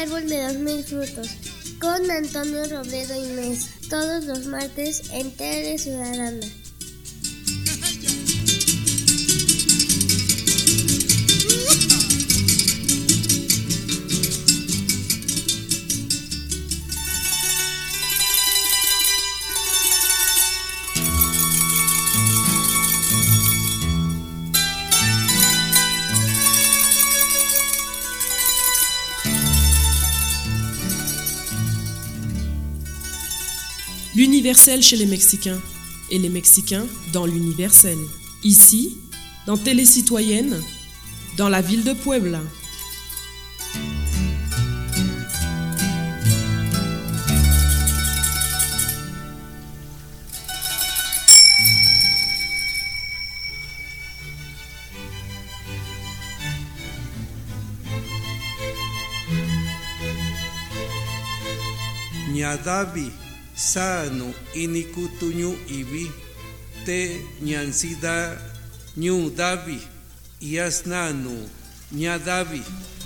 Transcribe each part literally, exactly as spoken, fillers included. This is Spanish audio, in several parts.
árbol de dos mil frutos, con Antonio Robledo y Mes, todos los martes en Tele Ciudadana. L'universel chez les Mexicains et les Mexicains dans l'universel. Ici, dans Télé Citoyenne, dans la ville de Puebla. Ñadavi sano inikutuñu ibi te ñansida ñu davi yasnanu ñadavi.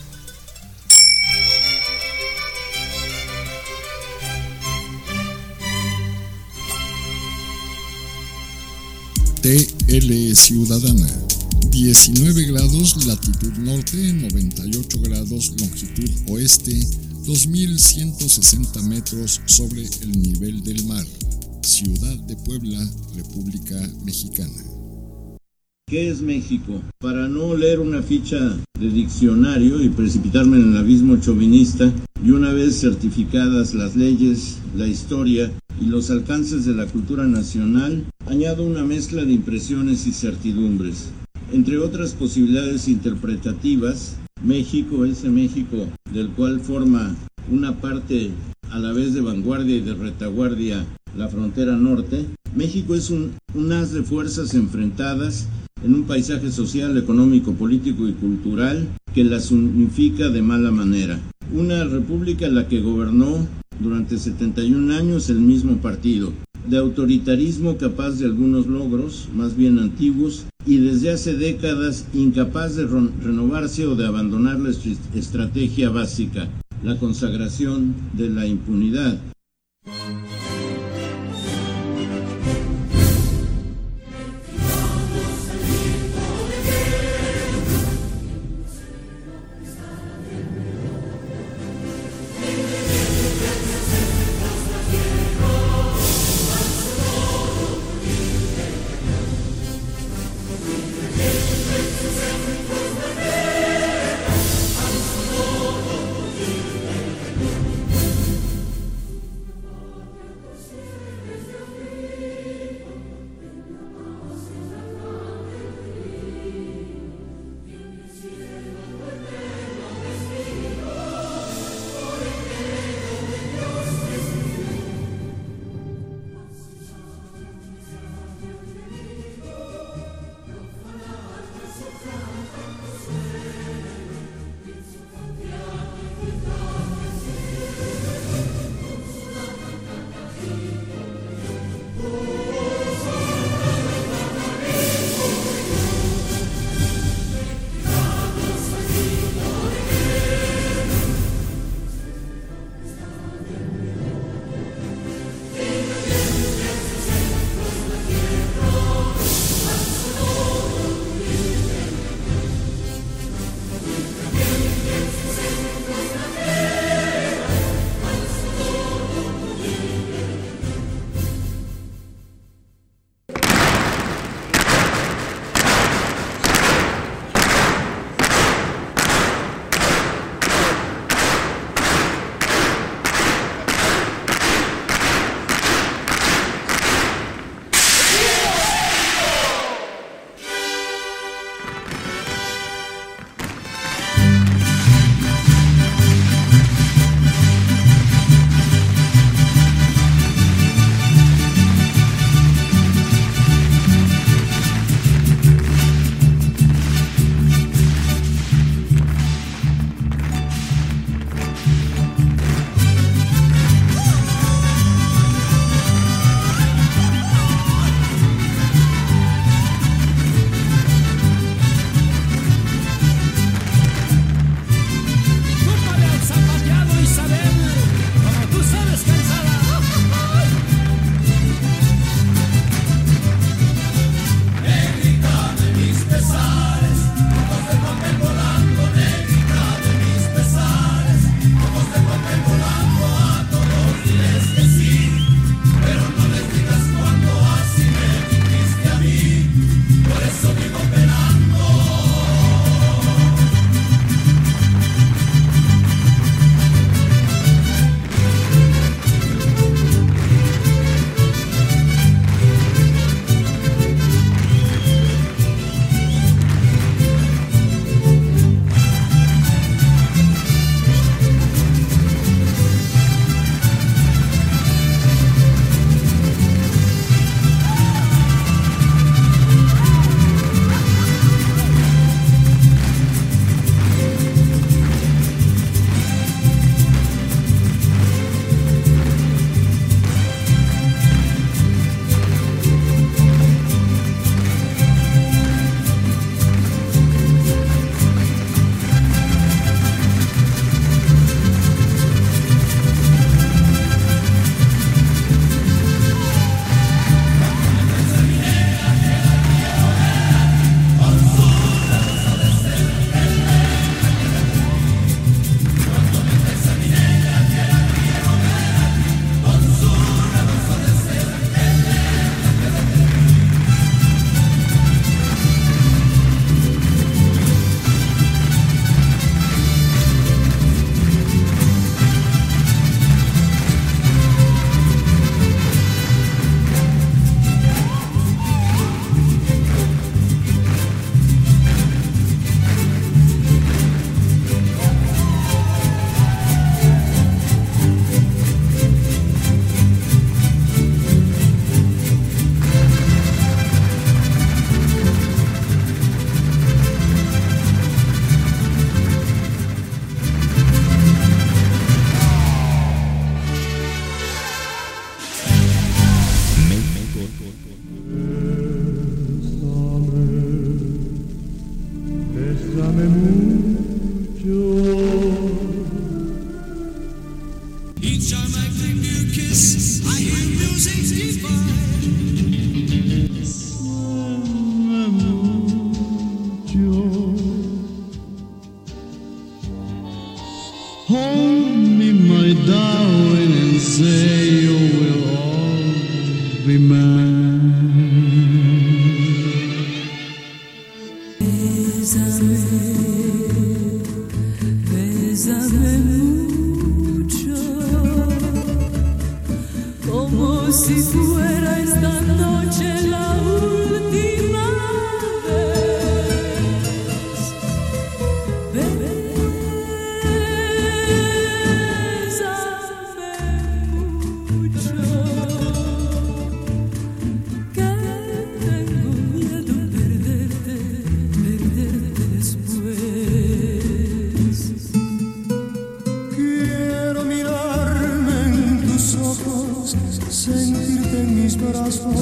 T L Ciudadana, diecinueve grados latitud norte, noventa y ocho grados longitud oeste, dos mil ciento sesenta metros sobre el nivel del mar. Ciudad de Puebla, República Mexicana. ¿Qué es México? Para no leer una ficha de diccionario y precipitarme en el abismo chauvinista, y una vez certificadas las leyes, la historia y los alcances de la cultura nacional, añado una mezcla de impresiones y certidumbres. Entre otras posibilidades interpretativas, México, ese México del cual forma una parte a la vez de vanguardia y de retaguardia la frontera norte, México es un, un haz de fuerzas enfrentadas en un paisaje social, económico, político y cultural que las unifica de mala manera. Una república en la que gobernó durante setenta y un años el mismo partido, de autoritarismo capaz de algunos logros, más bien antiguos, y desde hace décadas incapaz de renovarse o de abandonar la est- estrategia básica, la consagración de la impunidad.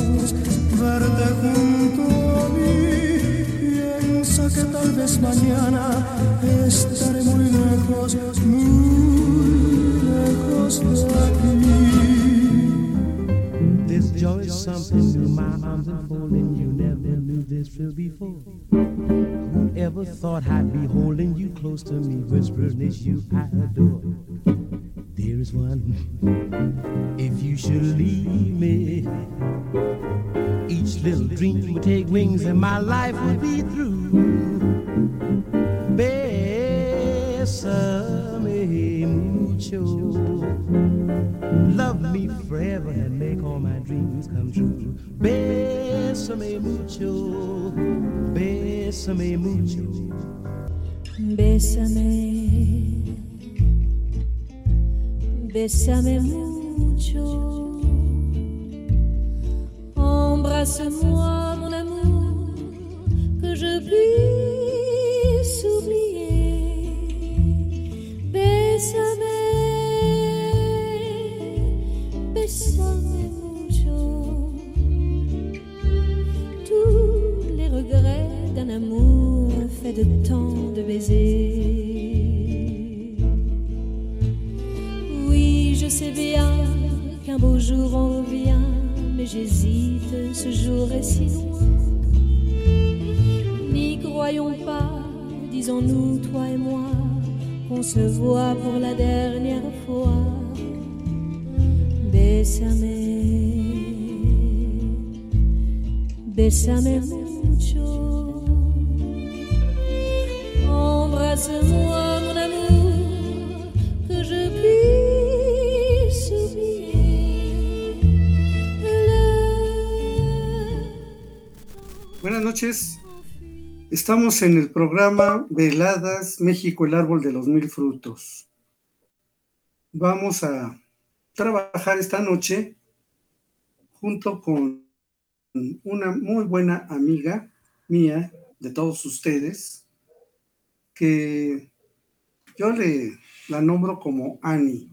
verte junto a mí. Piensa que tal vez mañana estaré muy lejos, muy lejos de aquí. This joy is something new, my arms enfolding you, never knew this feel before. Whoever thought I'd be holding you close to me, whispering it's you I adore. Dearest one, if you should leave me, each little dream would take wings and my life would be through. Bésame mucho, love me forever and make all my dreams come true. Bésame mucho, bésame mucho. Bésame, bésame mucho. Embrasse-moi, mon amour, que je puisse oublier. Bésame, bésame mucho. Tous les regrets d'un amour fait de tant de baisers. Oui, je sais bien qu'un beau jour on revient, mais j'hésite, ce jour est si loin. N'y croyons pas, disons-nous, toi et moi, qu'on se voit pour la dernière fois. Bésame, bésame mucho. Embrasse-moi, mon amour, que je puisse oublier. Buenas noches, estamos en el programa Veladas México, el árbol de los mil frutos. Vamos a trabajar esta noche junto con una muy buena amiga mía, de todos ustedes, que yo le la nombro como Ani,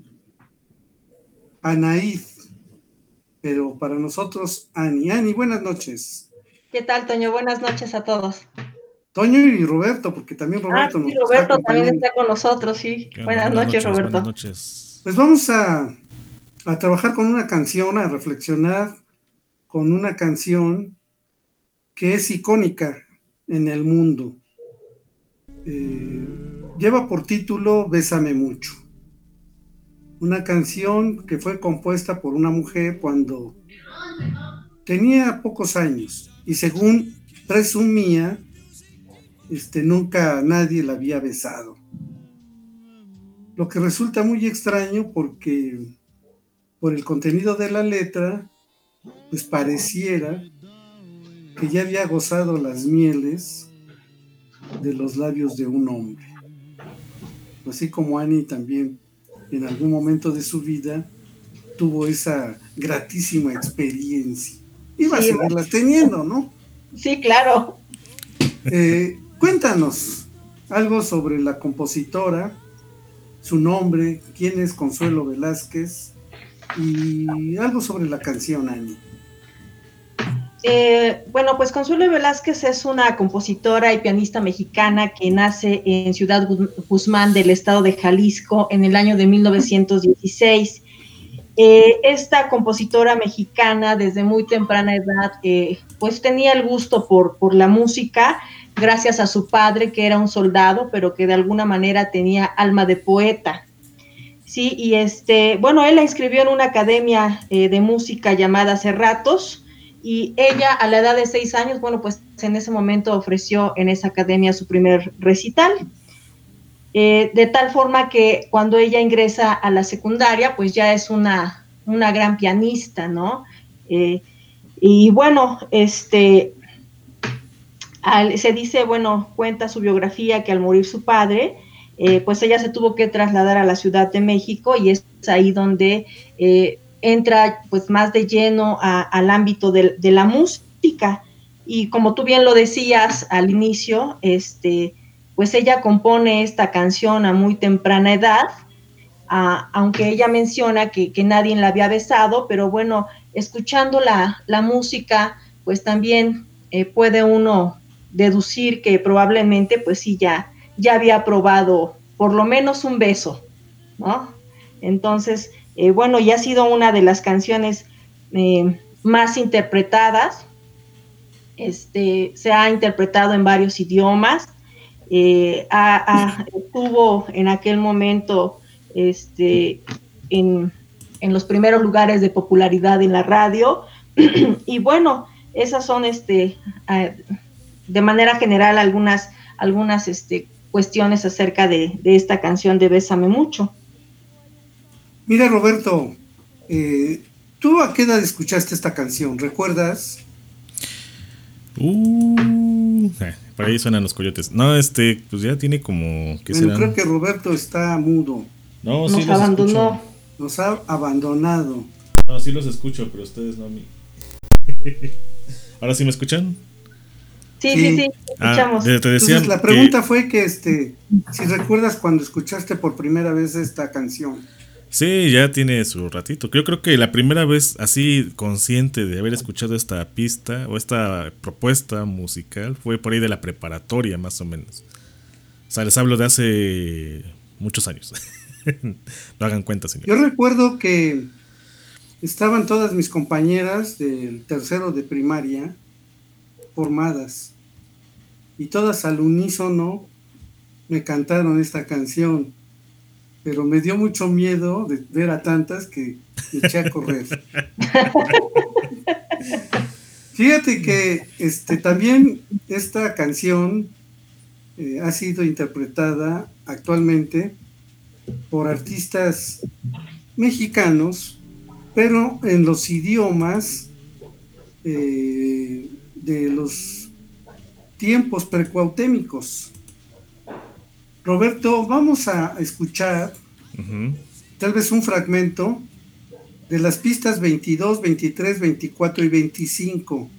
Anaíd, pero para nosotros Ani. Ani, buenas noches. ¿Qué tal, Toño? Buenas noches a todos. Toño y Roberto, porque también Roberto ah, sí, nos Roberto está también está con nosotros, sí. Buenas, buenas noches, noches, Roberto. Buenas noches. Pues vamos a, a trabajar con una canción, a reflexionar con una canción que es icónica en el mundo. Eh, lleva por título Bésame mucho. Una canción que fue compuesta por una mujer cuando tenía pocos años y según presumía, este, nunca nadie la había besado. Lo que resulta muy extraño porque por el contenido de la letra, pues pareciera que ya había gozado las mieles de los labios de un hombre. Así como Ani también en algún momento de su vida tuvo esa gratísima experiencia. Iba sí, a seguirla teniendo, ¿no? Sí, claro. Eh, cuéntanos algo sobre la compositora, su nombre, quién es Consuelo Velázquez y algo sobre la canción, Ani. Eh, bueno, pues Consuelo Velázquez es una compositora y pianista mexicana que nace en Ciudad Guzmán del estado de Jalisco en el año de mil novecientos dieciséis. Eh, esta compositora mexicana desde muy temprana edad eh, pues tenía el gusto por, por la música gracias a su padre que era un soldado pero que de alguna manera tenía alma de poeta. Sí, y este, bueno, él la inscribió en una academia eh, de música llamada Cerratos. Y ella, a la edad de seis años, bueno, pues en ese momento ofreció en esa academia su primer recital. Eh, de tal forma que cuando ella ingresa a la secundaria, pues ya es una, una gran pianista, ¿no? Eh, y bueno, este, al, se dice, bueno, cuenta su biografía que al morir su padre, eh, pues ella se tuvo que trasladar a la Ciudad de México y es ahí donde... Eh, entra pues más de lleno a, al ámbito de, de la música y como tú bien lo decías al inicio, este, pues ella compone esta canción a muy temprana edad, a, aunque ella menciona que, que nadie la había besado, pero bueno, escuchando la, la música, pues también eh, puede uno deducir que probablemente, pues sí, ya, ya había probado por lo menos un beso, ¿no? Entonces, eh, bueno, ya ha sido una de las canciones eh, más interpretadas. Este, se ha interpretado en varios idiomas. Eh, ha, ha, estuvo en aquel momento este, en, en los primeros lugares de popularidad en la radio. Y bueno, esas son este, uh, de manera general algunas, algunas este, cuestiones acerca de, de esta canción de Bésame Mucho. Mira, Roberto, eh, ¿tú a qué edad escuchaste esta canción? ¿Recuerdas? Uh, eh, por ahí suenan los coyotes. No, este, pues ya tiene como... ¿qué bueno, serán? Creo que Roberto está mudo. No, Nos sí los abandonó. escucho. Nos ha abandonado. No, sí los escucho, pero ustedes no a mí. ¿Ahora sí me escuchan? Sí, sí, sí, sí escuchamos. Ah, te, te decía Entonces, la pregunta que... fue que este, si recuerdas cuando escuchaste por primera vez esta canción. Sí, ya tiene su ratito. Yo creo que la primera vez así consciente de haber escuchado esta pista o esta propuesta musical fue por ahí de la preparatoria, más o menos. O sea, les hablo de hace muchos años. No hagan cuenta, señor. Yo recuerdo que estaban todas mis compañeras del tercero de primaria formadas y todas al unísono me cantaron esta canción, pero me dio mucho miedo de ver a tantas que me eché a correr. Fíjate que este, también esta canción eh, ha sido interpretada actualmente por artistas mexicanos, pero en los idiomas eh, de los tiempos precuautémicos. Roberto, vamos a escuchar uh-huh. tal vez un fragmento de las pistas veintidós, veintitrés, veinticuatro y veinticinco.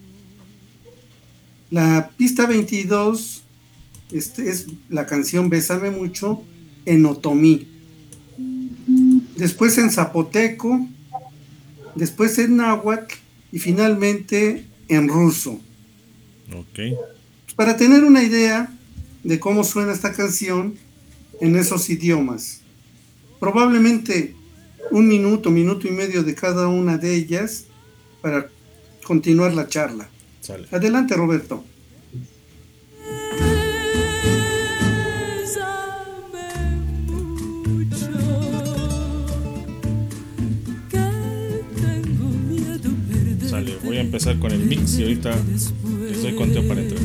La pista veintidós este, es la canción Bésame Mucho en otomí, después en zapoteco, después en náhuatl y finalmente en ruso. Okay. Para tener una idea de cómo suena esta canción en esos idiomas. Probablemente un minuto, minuto y medio de cada una de ellas para continuar la charla. Sale. Adelante, Roberto. Sale, voy a empezar con el mix y ahorita estoy conteo para entrar.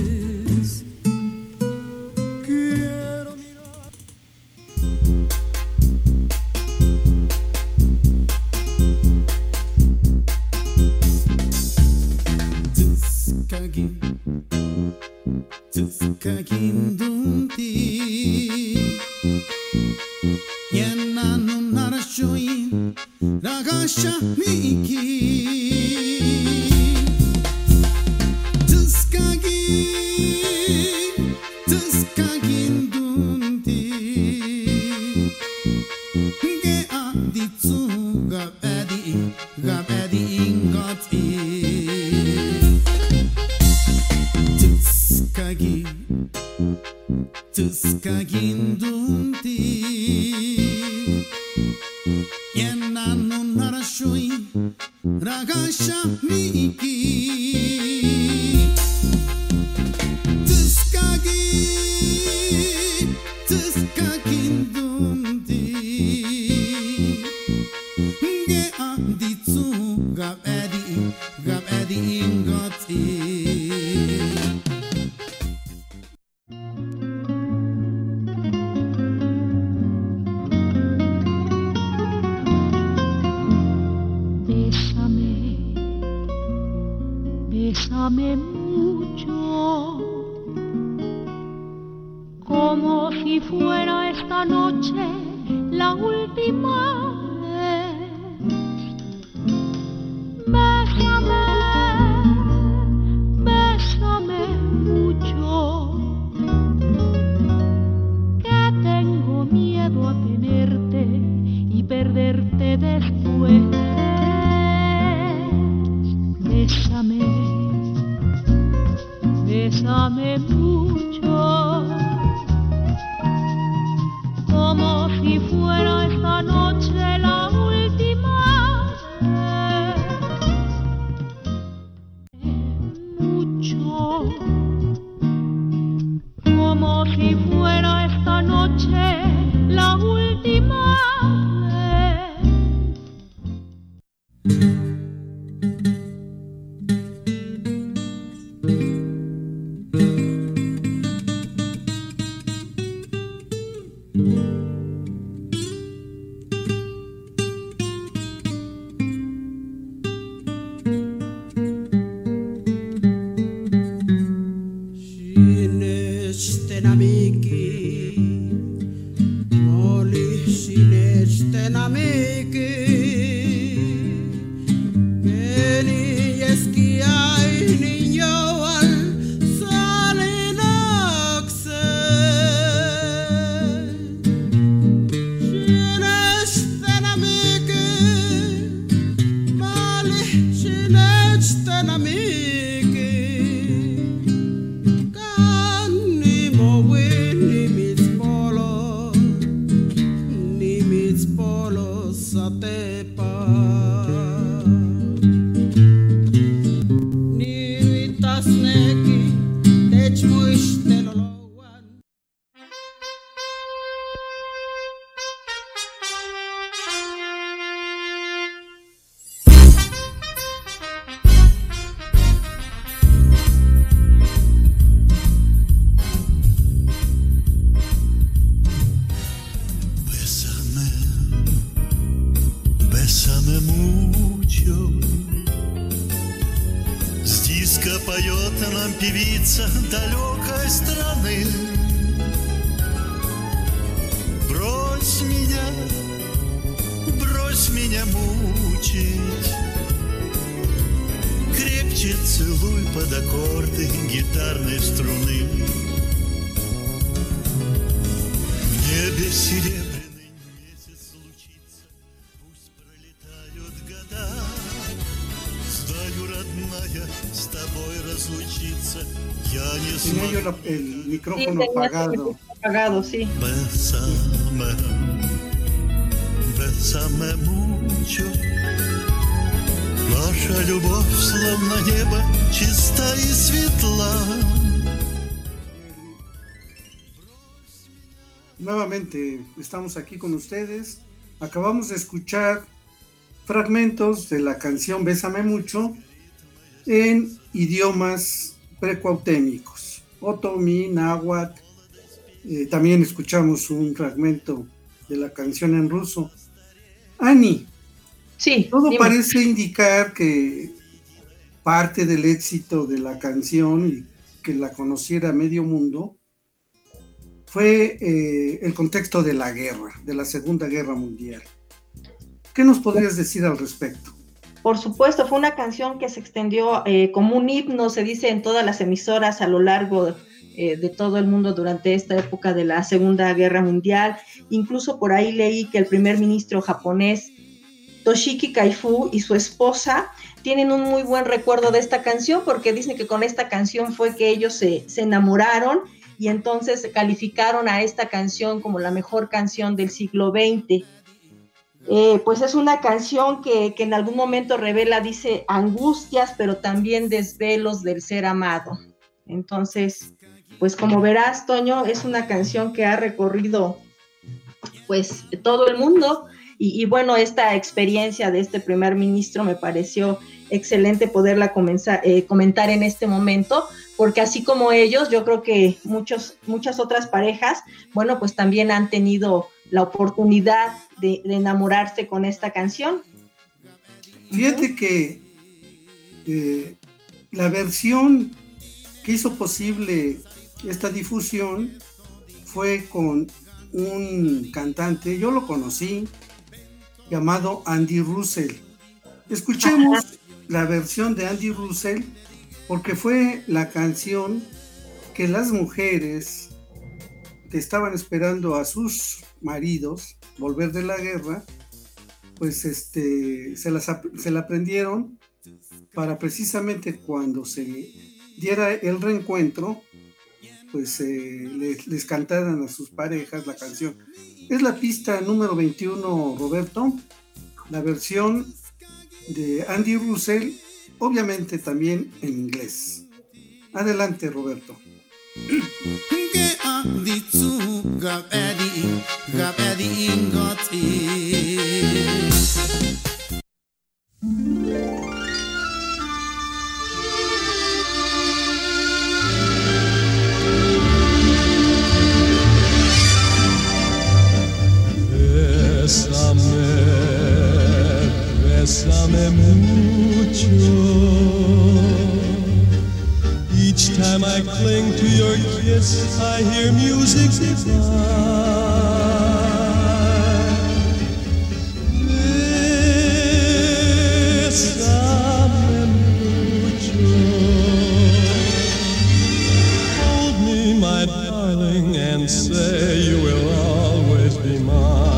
Bésame mucho, como si fuera esta noche la última vez. Bésame, bésame mucho, que tengo miedo a tenerte y bésame mucho, como si fuera esta noche la última vez. Mucho, como si fuera esta noche la última vez. Tenía yo la, el micrófono sí, apagado. Apagado, sí. Bésame, bésame mucho. Ваша любовь, словно небо, чиста и светла. Nuevamente estamos aquí con ustedes. Acabamos de escuchar fragmentos de la canción Bésame Mucho en idiomas precuautémicos, otomí, náhuatl. Eh, también escuchamos un fragmento de la canción en ruso. Ani, sí, todo dime. Parece indicar que parte del éxito de la canción y que la conociera medio mundo fue eh, el contexto de la guerra, de la Segunda Guerra Mundial. ¿Qué nos podrías decir al respecto? Por supuesto, fue una canción que se extendió eh, como un himno, se dice, en todas las emisoras a lo largo eh, de todo el mundo durante esta época de la Segunda Guerra Mundial. Incluso por ahí leí que el primer ministro japonés, Toshiki Kaifu, y su esposa tienen un muy buen recuerdo de esta canción, porque dicen que con esta canción fue que ellos se, se enamoraron, y entonces calificaron a esta canción como la mejor canción del siglo veinte. Eh, pues es una canción que, que en algún momento revela, dice, angustias, pero también desvelos del ser amado. Entonces, pues como verás, Toño, es una canción que ha recorrido pues todo el mundo, y, y bueno, esta experiencia de este primer ministro me pareció excelente poderla comenzar, eh, comentar en este momento, porque así como ellos, yo creo que muchos, muchas otras parejas, bueno, pues también han tenido la oportunidad de, de enamorarse con esta canción. Fíjate uh-huh. que eh, la versión que hizo posible esta difusión fue con un cantante, yo lo conocí, llamado Andy Russell. Escuchemos uh-huh. la versión de Andy Russell, porque fue la canción que las mujeres que estaban esperando a sus maridos volver de la guerra, pues este se, las, se la aprendieron para precisamente cuando se diera el reencuentro, pues eh, les, les cantaran a sus parejas la canción. Es la pista número veintiuno, Roberto, la versión de Andy Russell, obviamente también en inglés. Adelante, Roberto. Bésame, bésame mucho. Each time I cling to your kiss, I hear music divine. Bésame mucho. Hold me, my darling, and say you will always be mine.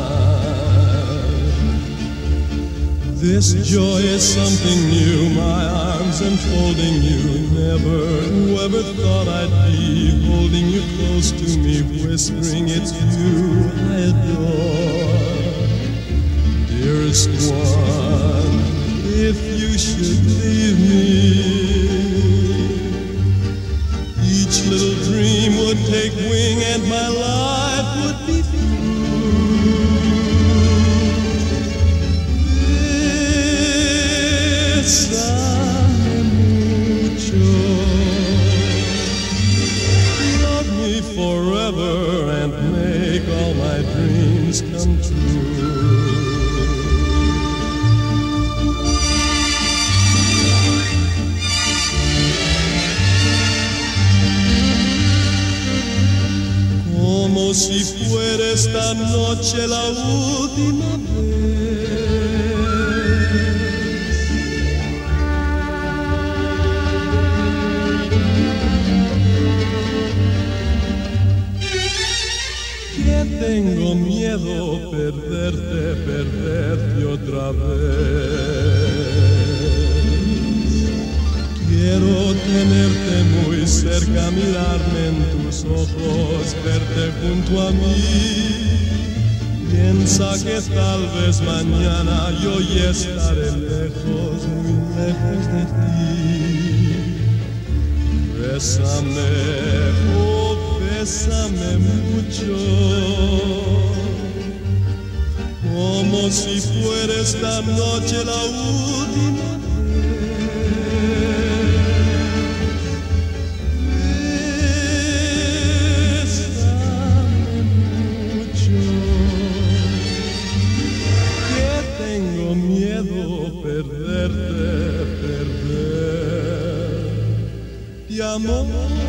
This joy is something new, my arms enfolding you. Never, whoever thought I'd be holding you close to me, whispering it's you I adore. Dearest one, if you should leave me, each little dream would take wing and my life would be Bésame mucho. Love me forever and make all my dreams come true. Como si fuera esta noche la última vez. Tengo miedo perderte, perderte otra vez. Quiero tenerte muy cerca, mirarme en tus ojos, verte junto a mí. Piensa que tal vez mañana yo ya estaré lejos, muy lejos de ti. Bésame, oh, bésame mucho, como si fuera esta noche la última vez. Bésame mucho, que tengo miedo perderte, perder ti, amor.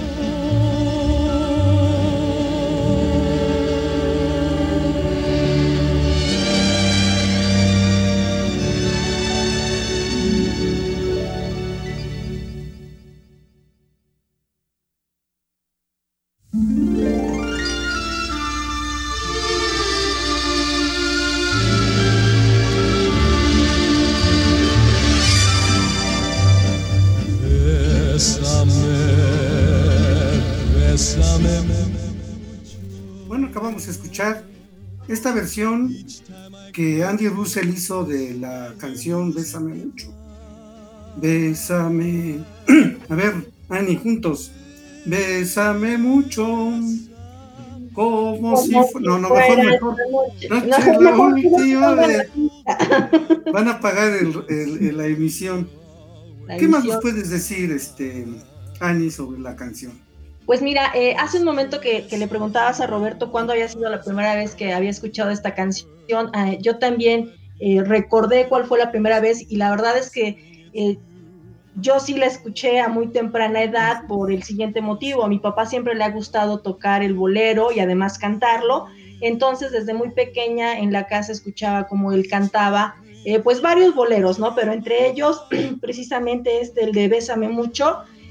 Bueno, acabamos de escuchar esta versión que Andy Russell hizo de la canción Bésame mucho. Bésame. A ver, Annie, juntos. Bésame mucho. Como si fu- No, no, mejor, mejor. Noche la última vez. Van a apagar el, el, el- la emisión. La ¿Qué más emisión. nos puedes decir, este, Annie, sobre la canción? Pues mira, eh, hace un momento que, que le preguntabas a Roberto cuándo había sido la primera vez que había escuchado esta canción, eh, yo también eh, recordé cuál fue la primera vez y la verdad es que eh, yo sí la escuché a muy temprana edad por el siguiente motivo. A mi papá siempre le ha gustado tocar el bolero y además cantarlo, entonces desde muy pequeña en la casa escuchaba como él cantaba eh, pues varios boleros, ¿no? Pero entre ellos precisamente este, el de Bésame mucho.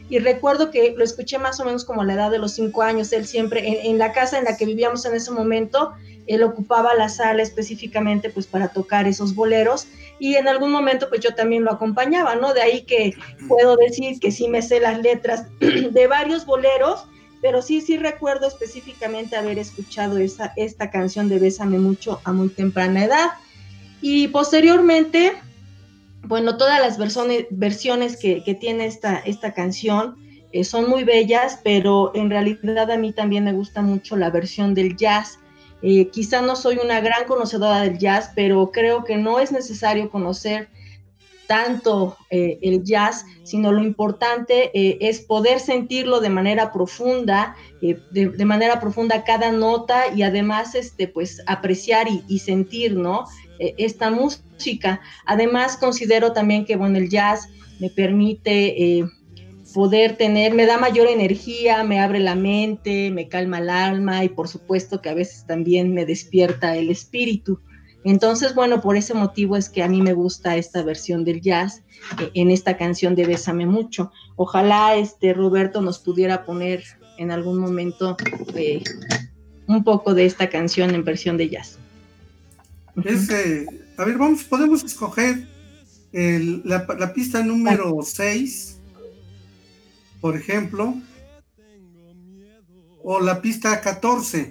y recuerdo que lo escuché más o menos como a la edad de los cinco años. Él siempre, en, en la casa en la que vivíamos en ese momento, él ocupaba la sala específicamente pues para tocar esos boleros, y en algún momento pues yo también lo acompañaba, ¿no? De ahí que puedo decir que sí me sé las letras de varios boleros, pero sí, sí recuerdo específicamente haber escuchado esa, esta canción de Bésame Mucho a muy temprana edad. Y posteriormente, bueno, todas las versiones, versiones que, que tiene esta, esta canción eh, son muy bellas, pero en realidad a mí también me gusta mucho la versión del jazz. Eh, quizá no soy una gran conocedora del jazz, pero creo que no es necesario conocer tanto eh, el jazz, sino lo importante eh, es poder sentirlo de manera profunda, eh, de, de manera profunda cada nota, y además este, pues, apreciar y, y sentir, ¿no? Eh, esta música. Además considero también que bueno, el jazz me permite eh, poder tener, me da mayor energía, me abre la mente, me calma el alma, y por supuesto que a veces también me despierta el espíritu. Entonces, bueno, por ese motivo es que a mí me gusta esta versión del jazz eh, en esta canción de Bésame Mucho. Ojalá este Roberto nos pudiera poner en algún momento eh, un poco de esta canción en versión de jazz. Es, eh, a ver, vamos, podemos escoger el, la, la pista número seis, por ejemplo, o la pista catorce.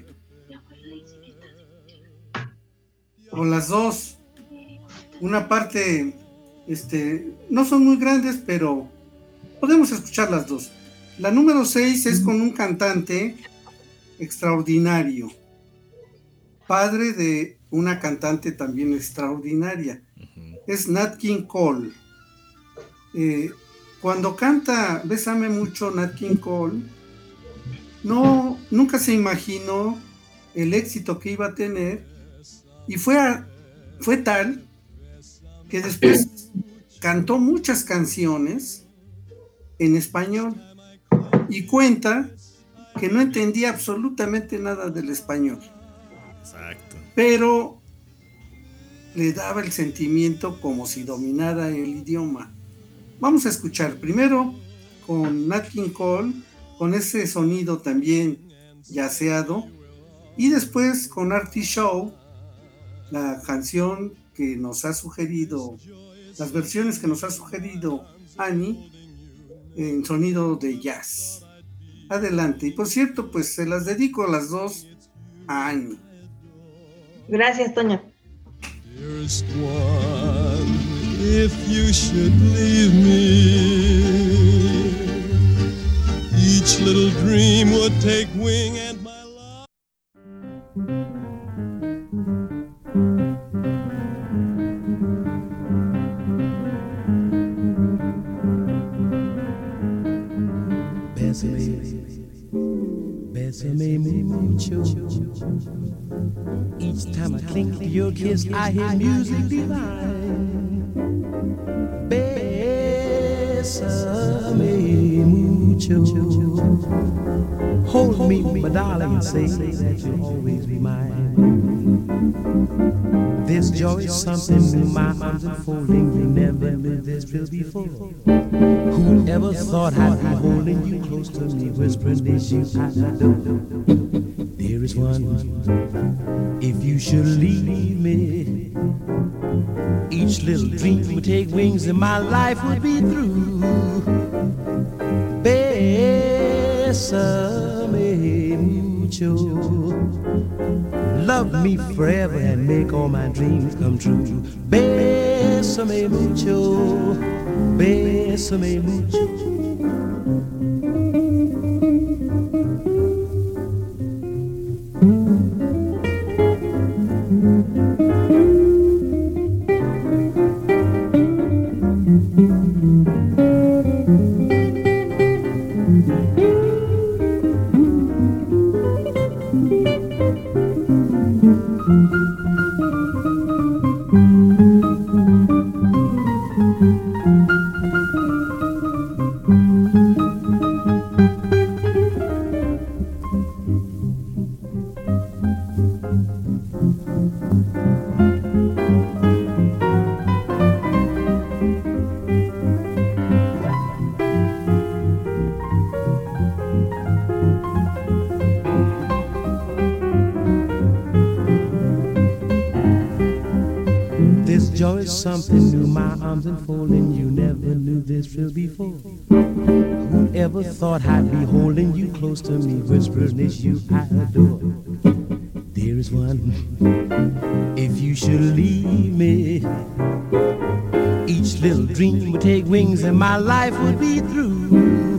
O las dos, una parte, este, no son muy grandes, pero podemos escuchar las dos. La número seis es con un cantante extraordinario, padre de una cantante también extraordinaria, uh-huh. Es Nat King Cole. Eh, cuando canta Bésame Mucho, Nat King Cole, no, nunca se imaginó el éxito que iba a tener. Y fue, a, fue tal que después cantó muchas canciones en español, y cuenta que no entendía absolutamente nada del español. Exacto. Pero le daba el sentimiento como si dominara el idioma. Vamos a escuchar primero con Nat King Cole, con ese sonido también jazzeado, y después con Artie Shaw, la canción que nos ha sugerido, las versiones que nos ha sugerido Annie en sonido de jazz. Adelante. Y por cierto, pues se las dedico a las dos a Annie. Gracias, Toño. Dearest one, if you should leave me, each little dream would take wing and my Bésame mucho. Each time I cling to your kiss, I hear music divine. Bésame mucho. Hold me, my darling, and say that you'll always be mine. This joy is something new, my arms unfolding. You never knew this thrill before. Whoever thought I'd be holding you close to me, whispering this you I adore. Dearest one, if you should leave me, each little dream would take wings and my life would be through. Bésame mucho. Love me forever and make all my dreams come true. Bésame mucho. Bésame mucho. joy is something new, my arms enfolding you. Never knew this real before. Whoever thought I'd be holding you close to me, whispering it's you I adore. There is one, if you should leave me, each little dream would take wings and my life would be through.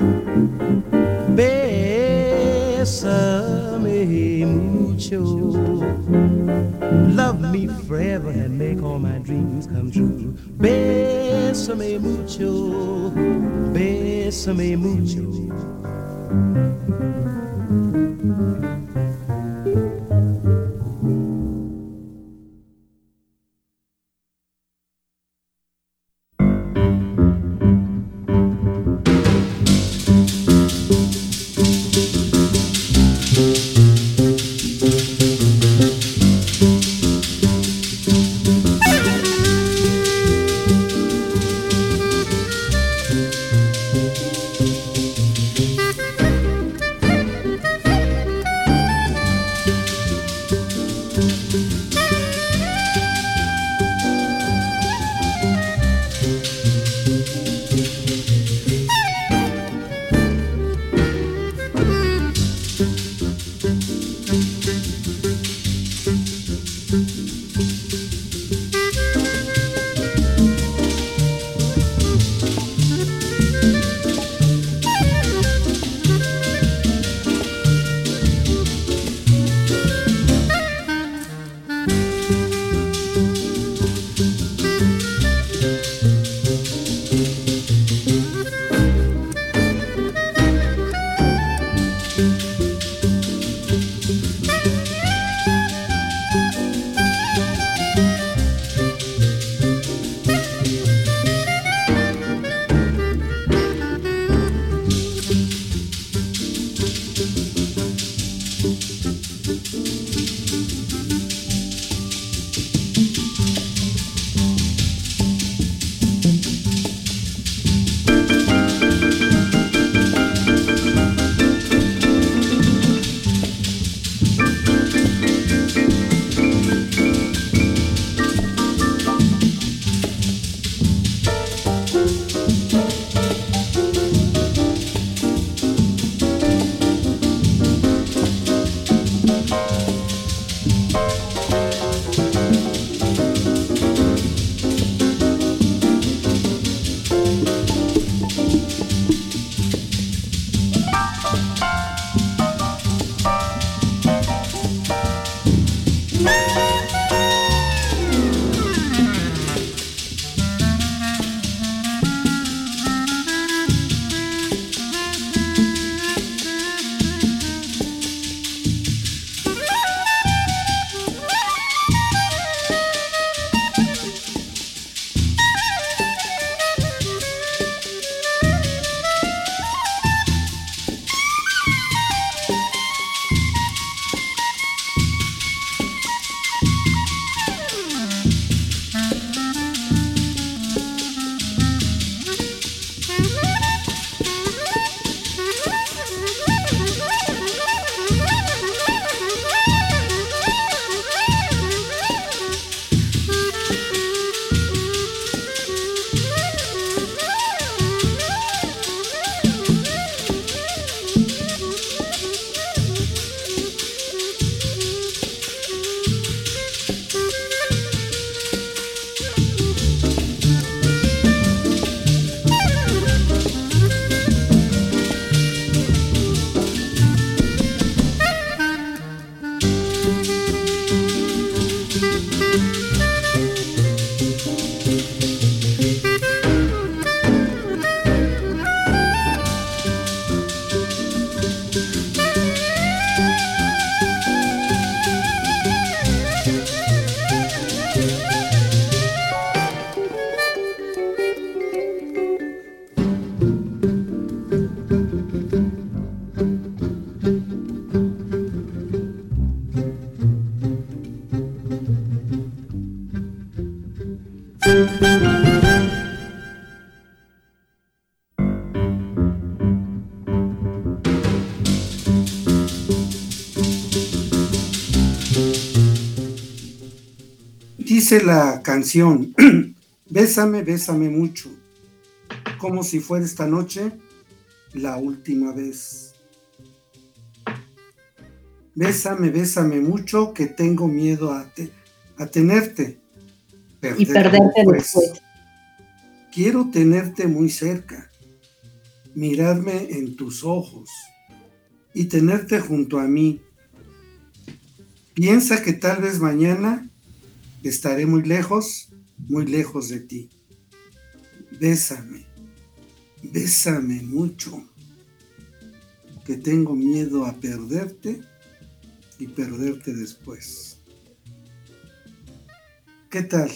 Bésame mucho, love me forever and make all my dreams come true. Bésame mucho, bésame mucho. Dice la canción, bésame, bésame mucho, como si fuera esta noche la última vez. Bésame, bésame mucho, que tengo miedo a, te, a tenerte. Y perderte después. después. Quiero tenerte muy cerca, mirarme en tus ojos y tenerte junto a mí. Piensa que tal vez mañana estaré muy lejos, muy lejos de ti. Bésame, bésame mucho, que tengo miedo a perderte y perderte después. ¿Qué tal?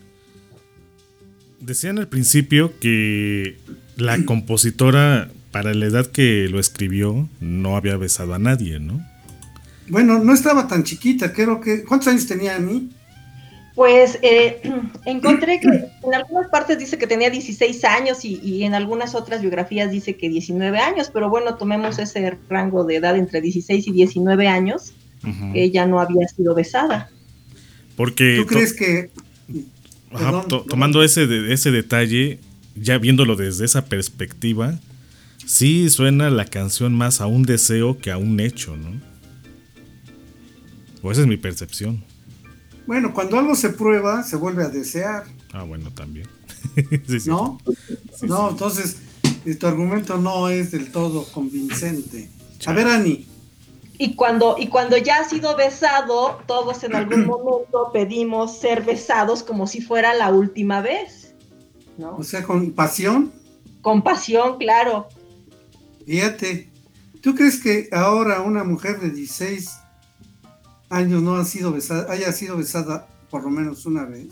Decían al principio que la compositora, para la edad que lo escribió, no había besado a nadie, ¿no? Bueno, no estaba tan chiquita, creo que... ¿Cuántos años tenía Ani? Pues eh, encontré que en algunas partes dice que tenía dieciséis años y, y en algunas otras biografías dice que diecinueve años, pero bueno, tomemos ese rango de edad entre dieciséis y diecinueve años, uh-huh. que ella no había sido besada. Porque ¿Tú crees to- que...? Ajá, Perdón, to- tomando ese, de, ese detalle, ya viéndolo desde esa perspectiva, sí suena la canción más a un deseo que a un hecho, ¿no? O esa es mi percepción. Bueno, cuando algo se prueba, se vuelve a desear. Ah, bueno, también. sí, sí. ¿No? Sí, no, sí. Entonces, tu argumento no es del todo convincente. A ver, Ani. Y cuando, y cuando ya ha sido besado, todos en algún momento pedimos ser besados como si fuera la última vez, ¿no? O sea, con pasión. Con pasión, claro. Fíjate, ¿tú crees que ahora una mujer de dieciséis años no ha sido besada, haya sido besada por lo menos una vez?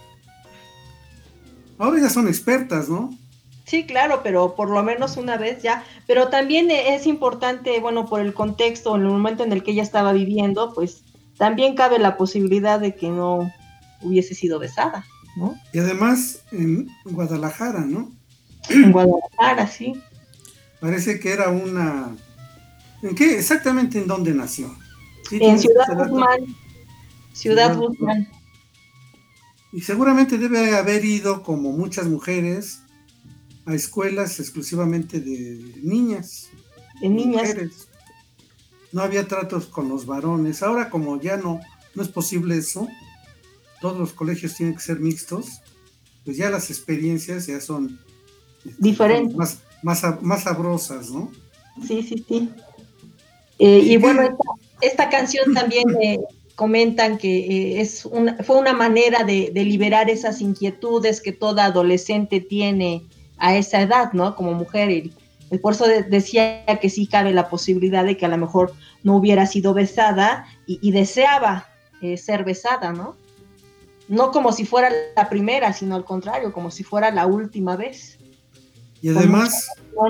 Ahora ya son expertas, ¿no? Sí, claro, pero por lo menos una vez ya. Pero también es importante, bueno, por el contexto, en el momento en el que ella estaba viviendo, pues también cabe la posibilidad de que no hubiese sido besada, ¿no? Y además en Guadalajara, ¿no? En Guadalajara, sí. Parece que era una... ¿En qué? Exactamente en dónde nació. ¿Sí, en Ciudad Guzmán. Ciudad Guzmán. Y seguramente debe haber ido, como muchas mujeres, a escuelas exclusivamente de niñas. De niñas. Mujeres. No había tratos con los varones. Ahora, como ya no, no es posible eso, todos los colegios tienen que ser mixtos, pues ya las experiencias ya son diferentes. Más, más, más sabrosas, ¿no? Sí, sí, sí. Eh, y bueno, esta, esta canción también eh, comentan que eh, es una, fue una manera de, de liberar esas inquietudes que toda adolescente tiene a esa edad, ¿no? Como mujer. Y, y por eso de, decía que sí cabe la posibilidad de que a lo mejor no hubiera sido besada y, y deseaba eh, ser besada, ¿no? No como si fuera la primera, sino al contrario, como si fuera la última vez. Y además,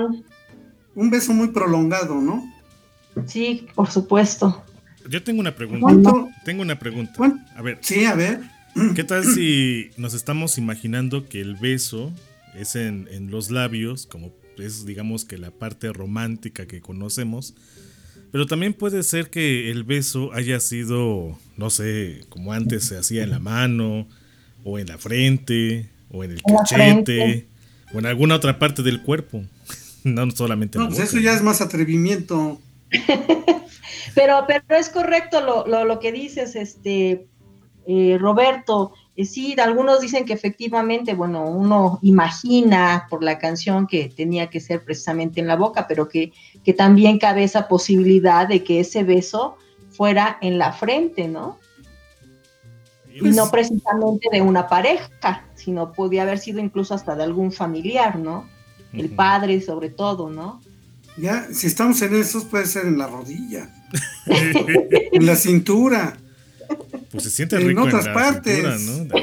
un beso muy prolongado, ¿no? Sí, por supuesto. Yo tengo una pregunta. ¿Cuánto? Tengo una pregunta. ¿Cuánto? A ver. Sí, a ver. ¿Qué tal si nos estamos imaginando que el beso es en, en los labios, como es, digamos, que la parte romántica que conocemos, pero también puede ser que el beso haya sido, no sé, como antes se hacía en la mano, o en la frente, o en el cachete, o en alguna otra parte del cuerpo, no solamente en no, la pues boca. Eso ya es más atrevimiento. pero, pero es correcto lo, lo, lo que dices, este eh, Roberto. Eh, sí, algunos dicen que efectivamente, bueno, uno imagina por la canción que tenía que ser precisamente en la boca, pero que, que también cabe esa posibilidad de que ese beso fuera en la frente, ¿no? Pues, y no precisamente de una pareja, sino podía haber sido incluso hasta de algún familiar, ¿no? El uh-huh. padre sobre todo, ¿no? Ya, si estamos en esos, puede ser en la rodilla, en la cintura. Pues se siente rico en otras en la partes, cintura,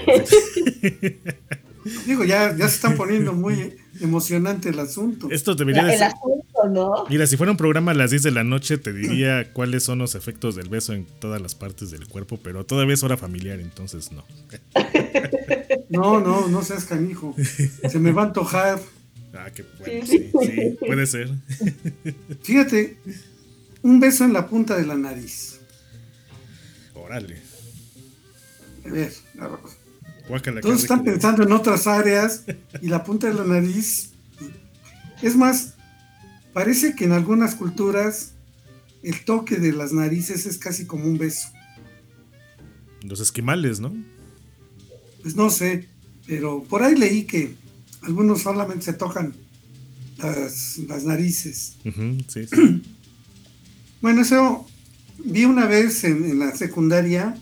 ¿no? Digo, ya, ya se están poniendo muy emocionante el asunto. Esto debería de el ser... asunto, ¿no? Mira, si fuera un programa a las diez de la noche, te diría cuáles son los efectos del beso en todas las partes del cuerpo, pero todavía es hora familiar, entonces no. No, no, no seas canijo. Se me va a antojar. Ah, qué bueno, sí, sí, puede ser. Fíjate, un beso en la punta de la nariz. Órale. A ver, Guácala, todos están pensando en otras áreas y la punta de la nariz. Es más, parece que en algunas culturas el toque de las narices es casi como un beso. Los esquimales, ¿no? Pues no sé, pero por ahí leí que algunos solamente se tocan las, las narices. Uh-huh, sí, sí. Bueno, eso vi una vez en, en la secundaria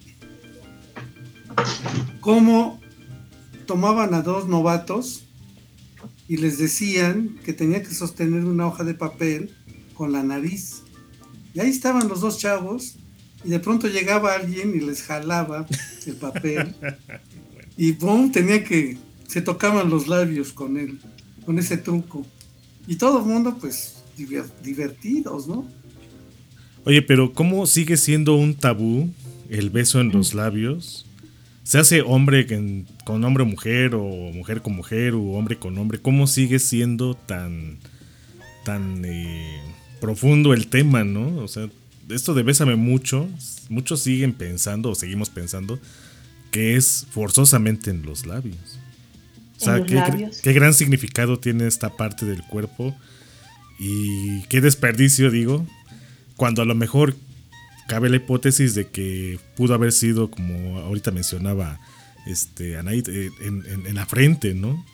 cómo tomaban a dos novatos y les decían que tenía que sostener una hoja de papel con la nariz. Y ahí estaban los dos chavos y de pronto llegaba alguien y les jalaba el papel y boom, tenía que, se tocaban los labios con él, con ese truco. Y todo el mundo pues divertidos, ¿no? Oye, pero ¿cómo sigue siendo un tabú el beso en los labios? ¿Se hace hombre con hombre o mujer, o mujer con mujer, o hombre con hombre? ¿Cómo sigue siendo tan, tan eh, profundo el tema, no? O sea, esto de bésame mucho, muchos siguen pensando, o seguimos pensando, que es forzosamente en los labios. O sea, ¿qué, qué gran significado tiene esta parte del cuerpo? Y qué desperdicio, digo, cuando a lo mejor cabe la hipótesis de que pudo haber sido, como ahorita mencionaba este Anaí, en, en, en la frente, ¿no?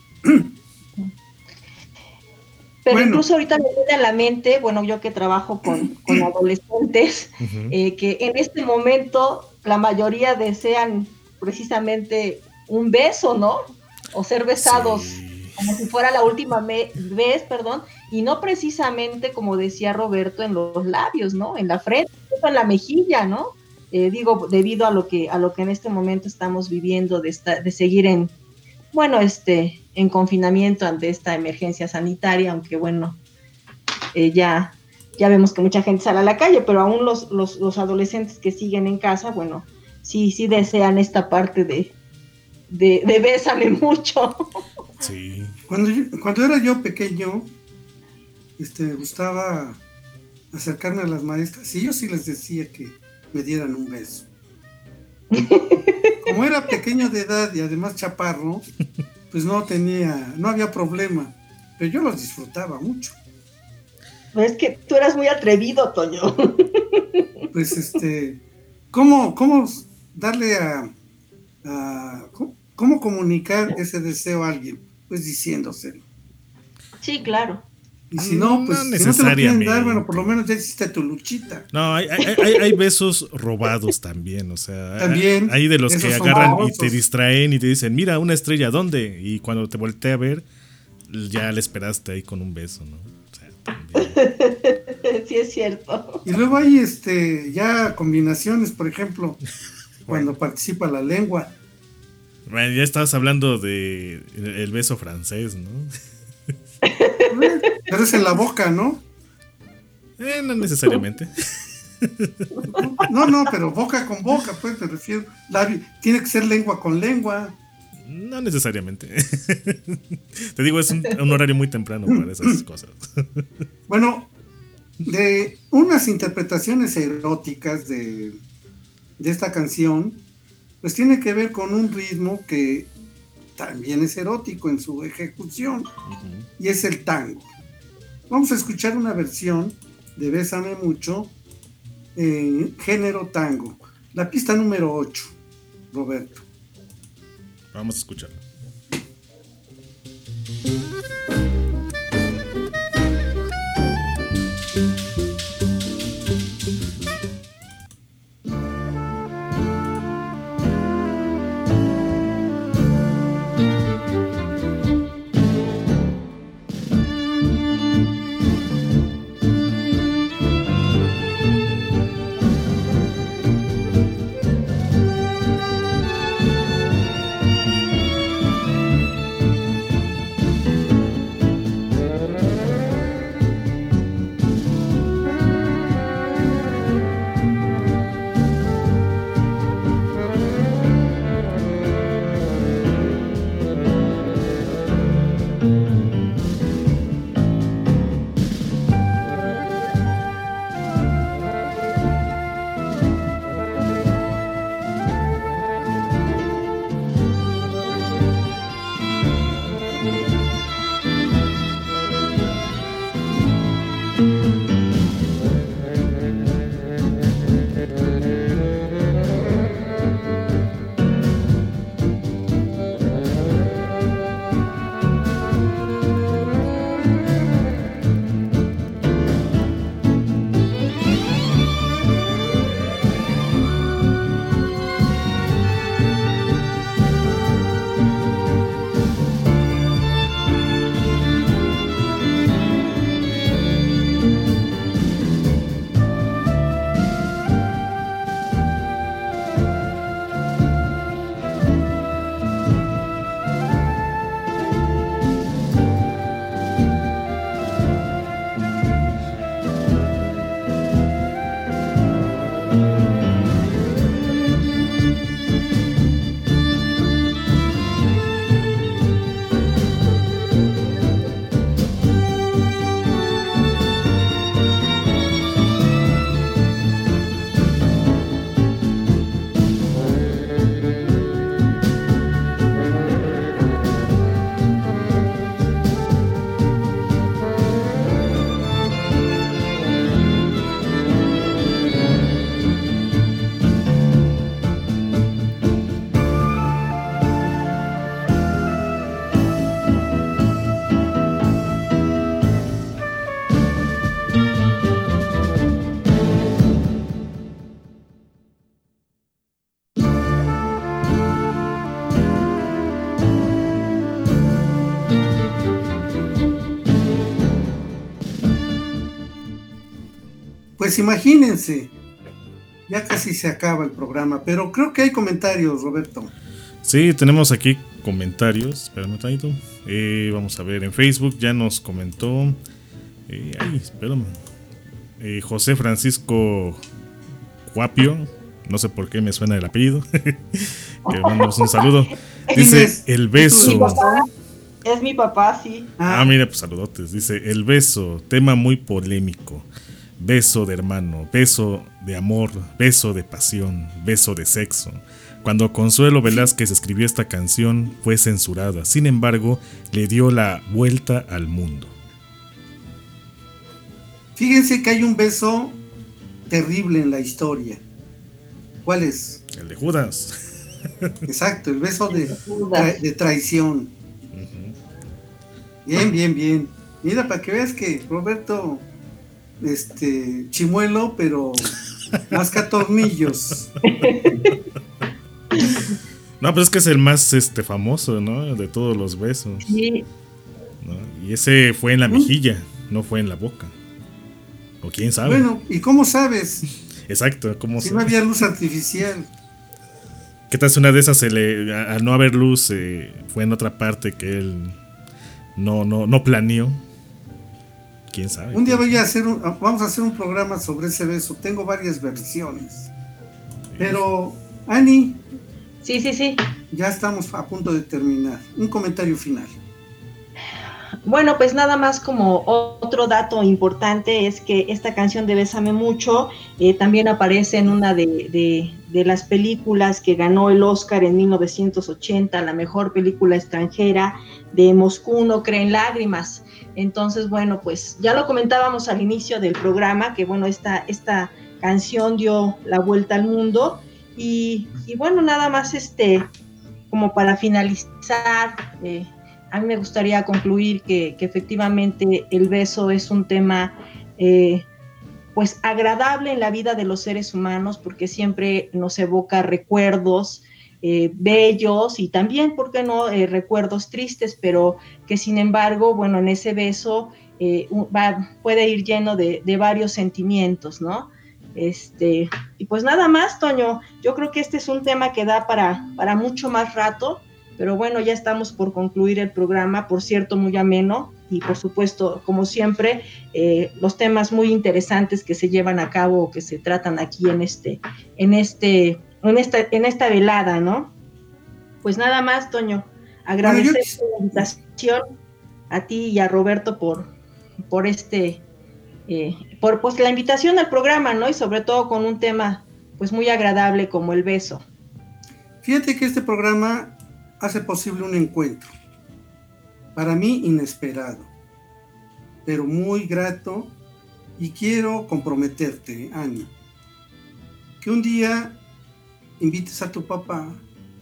Pero bueno, incluso ahorita me viene a la mente, bueno, yo que trabajo con, con adolescentes, uh-huh. eh, que en este momento la mayoría desean precisamente un beso, ¿no? O ser besados, sí, como si fuera la última me- vez, perdón, y no precisamente, como decía Roberto, en los labios, ¿no? En la frente, en la mejilla, ¿no? Eh, digo, debido a lo que a lo que en este momento estamos viviendo, de, esta, de seguir en, bueno, este, en confinamiento ante esta emergencia sanitaria, aunque bueno, eh, ya, ya vemos que mucha gente sale a la calle, pero aún los, los, los adolescentes que siguen en casa, bueno, sí, sí desean esta parte de, de, de bésame mucho. Sí. Cuando, yo, cuando era yo pequeño, este, me gustaba acercarme a las maestras y yo sí les decía que me dieran un beso. Como era pequeño de edad y además chaparro, pues no tenía, no había problema, pero yo los disfrutaba mucho. Es que tú eras muy atrevido, Toño. Pues este, ¿cómo, cómo darle a, a cómo, cómo comunicar ese deseo a alguien? Pues diciéndoselo. Sí, claro. Y si no, pues no si no te lo quieren dar, bueno, por lo menos ya hiciste tu luchita. No, hay, hay, hay, hay besos robados también, o sea, también, hay de los que agarran y te distraen y te dicen, mira, una estrella, ¿dónde? Y cuando te volteé a ver, ya le esperaste ahí con un beso, ¿no? O sea, también. Sí, es cierto. Y luego hay este ya combinaciones, por ejemplo, cuando participa la lengua. Bueno, ya estabas hablando de el beso francés, ¿no? Pero es en la boca, ¿no? Eh, no necesariamente. No, no, pero boca con boca, pues me refiero. Labio, tiene que ser lengua con lengua. No necesariamente. Te digo, es un, un horario muy temprano para esas cosas. Bueno, de unas interpretaciones eróticas de, de esta canción, pues tiene que ver con un ritmo que también es erótico en su ejecución, uh-huh. Y es el tango. Vamos a escuchar una versión de Bésame Mucho en género tango. La pista número ocho, Roberto. Vamos a escucharla. Pues imagínense, ya casi se acaba el programa, pero creo que hay comentarios, Roberto. Sí, tenemos aquí comentarios. Espérame, Taito. Eh, vamos a ver, en Facebook ya nos comentó. Eh, ay, espérame. Eh, José Francisco Guapio. No sé por qué me suena el apellido. Que mandamos un saludo. Dice el beso. Mi papá, es mi papá, sí. Ah, mira, pues saludotes. Dice el beso, tema muy polémico. Beso de hermano, beso de amor, beso de pasión, beso de sexo. Cuando Consuelo Velázquez escribió esta canción fue censurada, sin embargo, le dio la vuelta al mundo. Fíjense que hay un beso terrible en la historia. ¿Cuál es? El de Judas. Exacto, el beso de, tra- de traición. Bien, bien, bien. Mira, para que veas que Roberto, este, chimuelo, pero masca tornillos. No, pero es que es el más este famoso, ¿no? De todos los besos. Sí. ¿No? Y ese fue en la mejilla, no fue en la boca. O quién sabe. Bueno, ¿y cómo sabes? Exacto, ¿cómo Si sabe? no había luz artificial. ¿Qué tal si una de esas se le, a- al no haber luz eh, fue en otra parte que él no, no, no planeó? ¿Quién sabe? Un día voy a hacer un, vamos a hacer un programa sobre ese beso. Tengo varias versiones. Pero, Ani. Sí, sí, sí. Ya estamos a punto de terminar. Un comentario final. Bueno, pues nada más como otro dato importante es que esta canción de Bésame Mucho eh, también aparece en una de, de, de las películas que ganó el Oscar en mil novecientos ochenta, la mejor película extranjera de Moscú no creen lágrimas. Entonces, bueno, pues ya lo comentábamos al inicio del programa, que bueno, esta, esta canción dio la vuelta al mundo y, y bueno, nada más este, como para finalizar, eh, a mí me gustaría concluir que, que efectivamente el beso es un tema eh, pues agradable en la vida de los seres humanos porque siempre nos evoca recuerdos eh, bellos y también, ¿por qué no?, eh, recuerdos tristes, pero que sin embargo, bueno, en ese beso eh, va, puede ir lleno de, de varios sentimientos, ¿no? Este, y pues nada más, Toño, yo creo que este es un tema que da para, para mucho más rato. Pero bueno, ya estamos por concluir el programa, por cierto, muy ameno y por supuesto, como siempre, eh, los temas muy interesantes que se llevan a cabo o que se tratan aquí en este, en este, en esta, en esta velada, ¿no? Pues nada más, Toño, agradecer bueno, yo... la invitación a ti y a Roberto por, por este, eh, por pues la invitación al programa, ¿no? Y sobre todo con un tema pues muy agradable como el beso. Fíjate que este programa hace posible un encuentro, para mí inesperado, pero muy grato, y quiero comprometerte, Ani, que un día invites a tu papá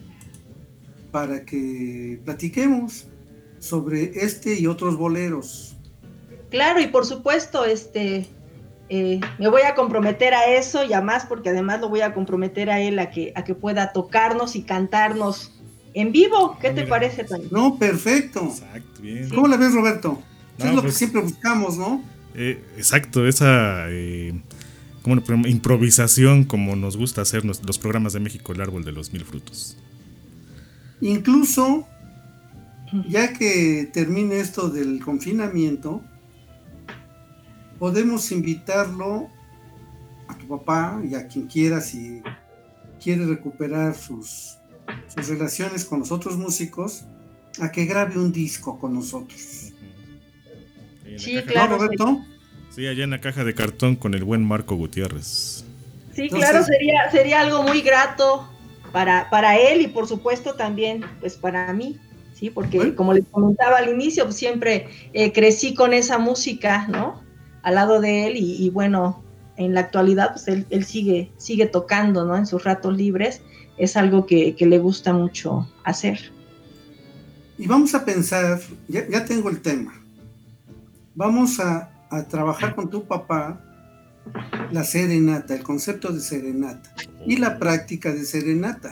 para que platiquemos sobre este y otros boleros. Claro, y por supuesto, este, eh, me voy a comprometer a eso y a más, porque además lo voy a comprometer a él a que, a que pueda tocarnos y cantarnos en vivo. ¿Qué te parece, Tony? No, perfecto. Exacto, bien. ¿Cómo la ves, Roberto? No, es lo pues, que siempre buscamos, ¿no? Eh, exacto, esa eh, como una improvisación como nos gusta hacer los, los programas de México, el árbol de los mil frutos. Incluso, ya que termine esto del confinamiento, podemos invitarlo a tu papá y a quien quiera si quiere recuperar sus sus relaciones con los otros músicos, a que grabe un disco con nosotros. Sí, claro. ¿No, Roberto? Sí, allá en la caja de cartón con el buen Marco Gutiérrez. Sí, Entonces, claro, sería, sería algo muy grato para, para él y por supuesto también pues para mí, sí, porque ¿bueno? Como les comentaba al inicio, pues, siempre eh, crecí con esa música, ¿no? Al lado de él y, y bueno, en la actualidad pues él, él sigue, sigue tocando, ¿no? En sus ratos libres. Es algo que, que le gusta mucho hacer. Y vamos a pensar, ya, ya tengo el tema, vamos a, a trabajar con tu papá la serenata, el concepto de serenata y la práctica de serenata,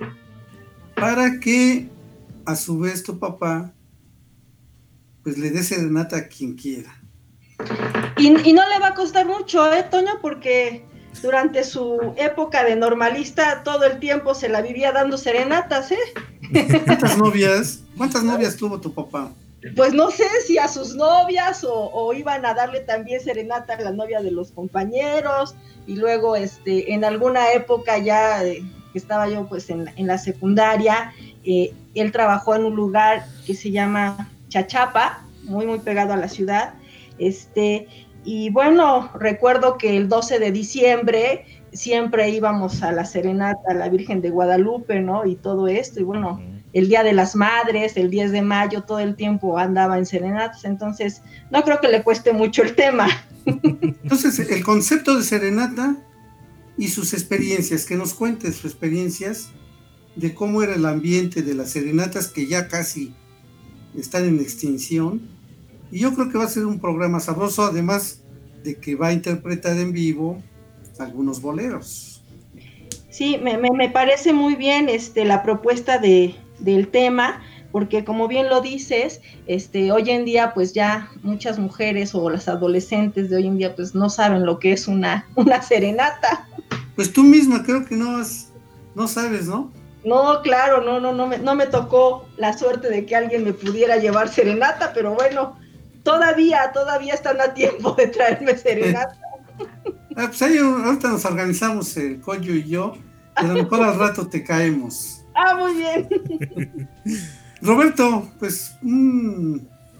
para que a su vez tu papá pues le dé serenata a quien quiera. Y, y no le va a costar mucho, ¿eh, Toño? Porque durante su época de normalista todo el tiempo se la vivía dando serenatas, ¿eh? ¿Cuántas novias? ¿Cuántas novias tuvo tu papá? Pues no sé si a sus novias o, o iban a darle también serenata a la novia de los compañeros, y luego este en alguna época ya eh, que estaba yo pues en, en la secundaria, eh, él trabajó en un lugar que se llama Chachapa, muy muy pegado a la ciudad, este y bueno, recuerdo que el doce de diciembre siempre íbamos a la serenata a la Virgen de Guadalupe, ¿no? Y todo esto, y bueno, el Día de las Madres, el diez de mayo, todo el tiempo andaba en serenatas, entonces no creo que le cueste mucho el tema. Entonces, el concepto de serenata y sus experiencias, que nos cuente sus experiencias de cómo era el ambiente de las serenatas que ya casi están en extinción, y yo creo que va a ser un programa sabroso, además de que va a interpretar en vivo algunos boleros. Sí, me, me, me parece muy bien este, la propuesta de, del tema, porque como bien lo dices, este, hoy en día pues ya muchas mujeres o las adolescentes de hoy en día pues no saben lo que es una, una serenata. Pues tú misma creo que no, has, no sabes, ¿no? No, claro, no, no, no me, no me tocó la suerte de que alguien me pudiera llevar serenata, pero bueno, todavía, todavía están a tiempo de traerme serenata. Ah, pues ahí ahorita nos organizamos el Coyo y yo, y a lo mejor al rato te caemos. Ah, muy bien. Roberto, pues mmm,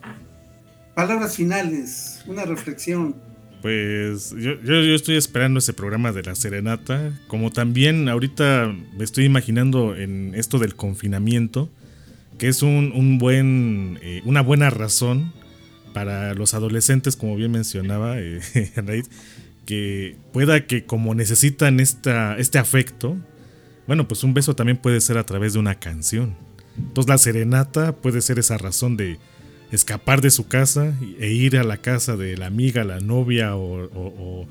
palabras finales, una reflexión. Pues yo, yo, yo estoy esperando ese programa de la serenata, como también ahorita me estoy imaginando en esto del confinamiento, que es un, un buen, eh, una buena razón para los adolescentes, como bien mencionaba eh, Anaid, que pueda que como necesitan esta, este afecto, bueno, pues un beso también puede ser a través de una canción. Entonces la serenata puede ser esa razón de escapar de su casa e ir a la casa de la amiga, la novia o, o, o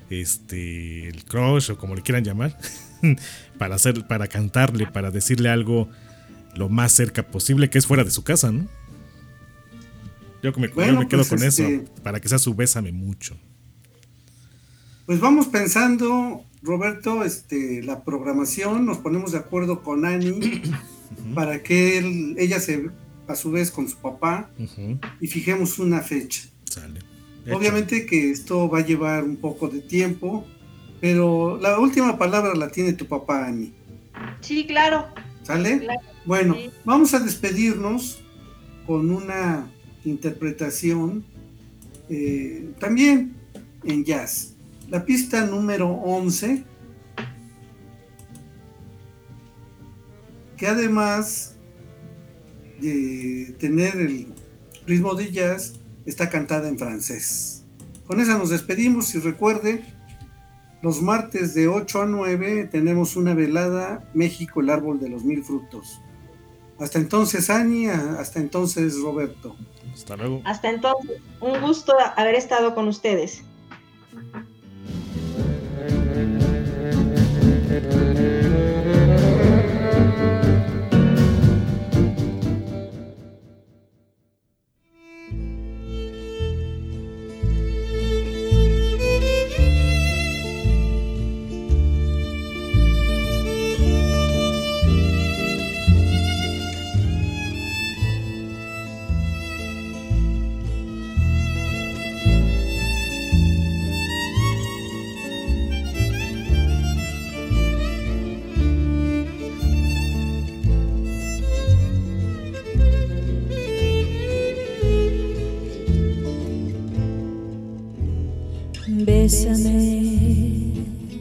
este el crush o como le quieran llamar, para hacer, para cantarle, para decirle algo lo más cerca posible, que es fuera de su casa, ¿no? Yo me, bueno, yo me quedo pues con este... eso, para que sea su bésame mucho. Pues vamos pensando, Roberto, este, la programación, nos ponemos de acuerdo con Ani uh-huh. para que él, ella se, a su vez con su papá uh-huh. y fijemos una fecha. Sale. Obviamente que esto va a llevar un poco de tiempo, pero la última palabra la tiene tu papá, Ani. Sí, claro. ¿Sale? Claro. Bueno, sí. Vamos a despedirnos con una interpretación eh, también en jazz. La pista número once, que además de tener el ritmo de jazz, está cantada en francés. Con esa nos despedimos y recuerde, los martes de ocho a nueve tenemos una velada México, el árbol de los mil frutos. Hasta entonces, Ani, hasta entonces, Roberto. Hasta luego. Hasta entonces, un gusto haber estado con ustedes. Bésame,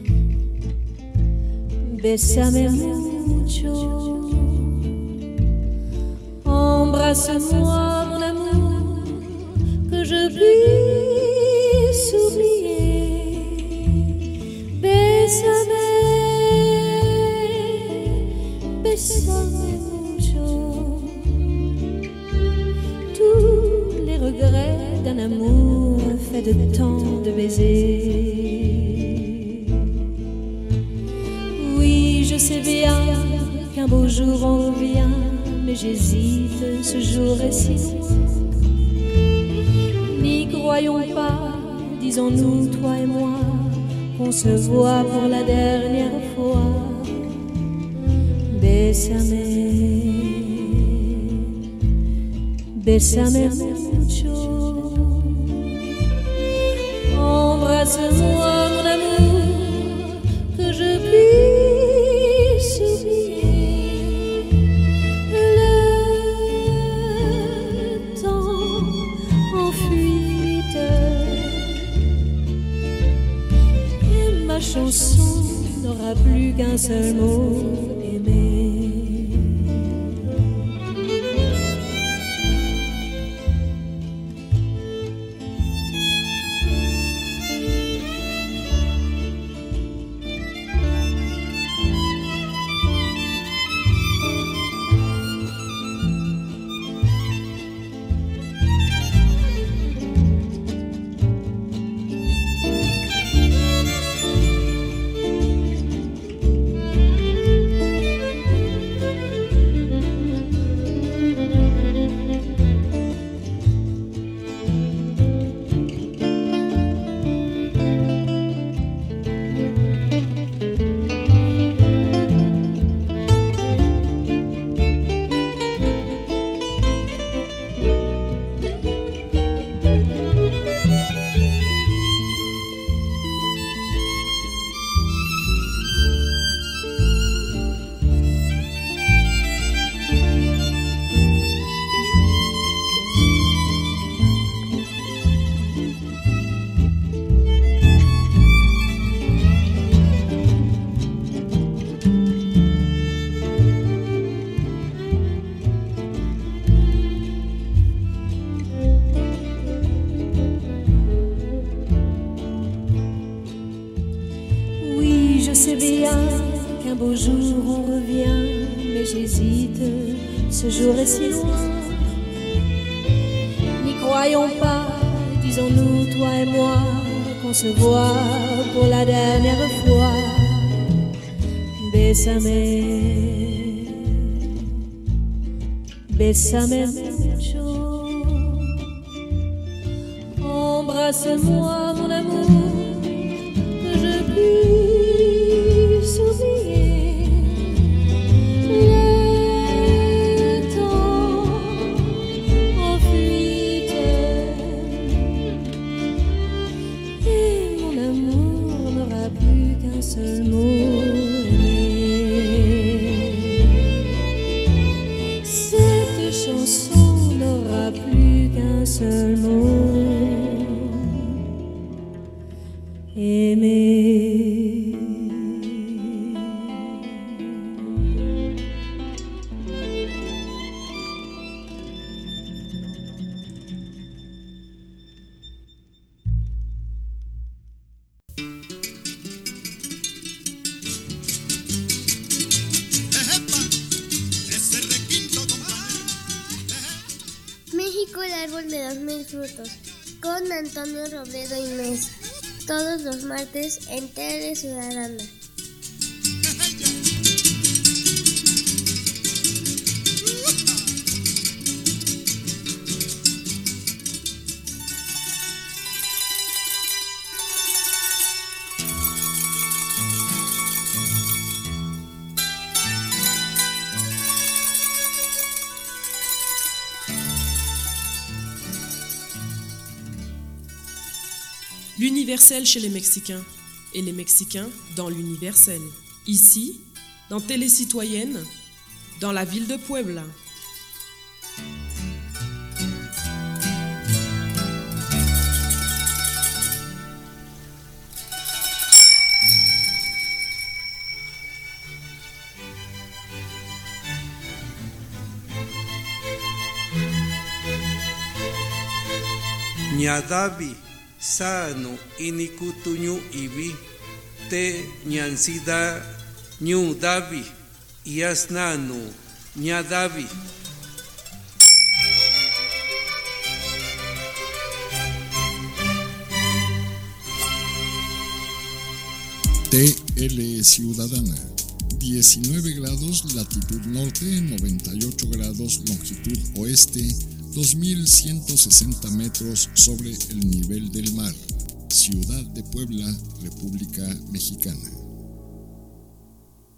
bésame mucho, embrasse-moi mon amour, que je puisse oublier. Bésame, bésame mucho, tous les regrets d'un amour fait de tant de baisers. Oui, je sais bien qu'un beau jour on revient, mais j'hésite, ce jour est si loin. N'y crois croyons pas, disons-nous, toi et moi, qu'on se voit pour la dernière fois. Bésame, bésame mucho. Embrasse-moi, mon amour, que je puisse oublier le temps en fuite. Et ma chanson n'aura plus qu'un seul mot, aimer. Beau jour on revient, mais j'hésite, ce jour est si loin. N'y croyons pas, disons-nous, toi et moi, qu'on se voit pour la dernière fois. Bésame, bésame mucho. Embrasse-moi, mon amour, que je puisse oublier seul mot, aimer. Cette chanson n'aura plus qu'un seul mot, aimer. El árbol de los mil frutos, con Antonio Robledo y Mesa, todos los martes en Tele Ciudadana. L'universel chez les Mexicains et les Mexicains dans l'universel. Ici, dans Télé Citoyenne, dans la ville de Puebla. Ñadavi sano inikutuñu ibi te ñansida ñu davi yasnanu ñadavi. T L Ciudadana, diecinueve grados latitud norte, noventa y ocho grados longitud oeste, dos mil ciento sesenta metros sobre el nivel del mar. Ciudad de Puebla, República Mexicana.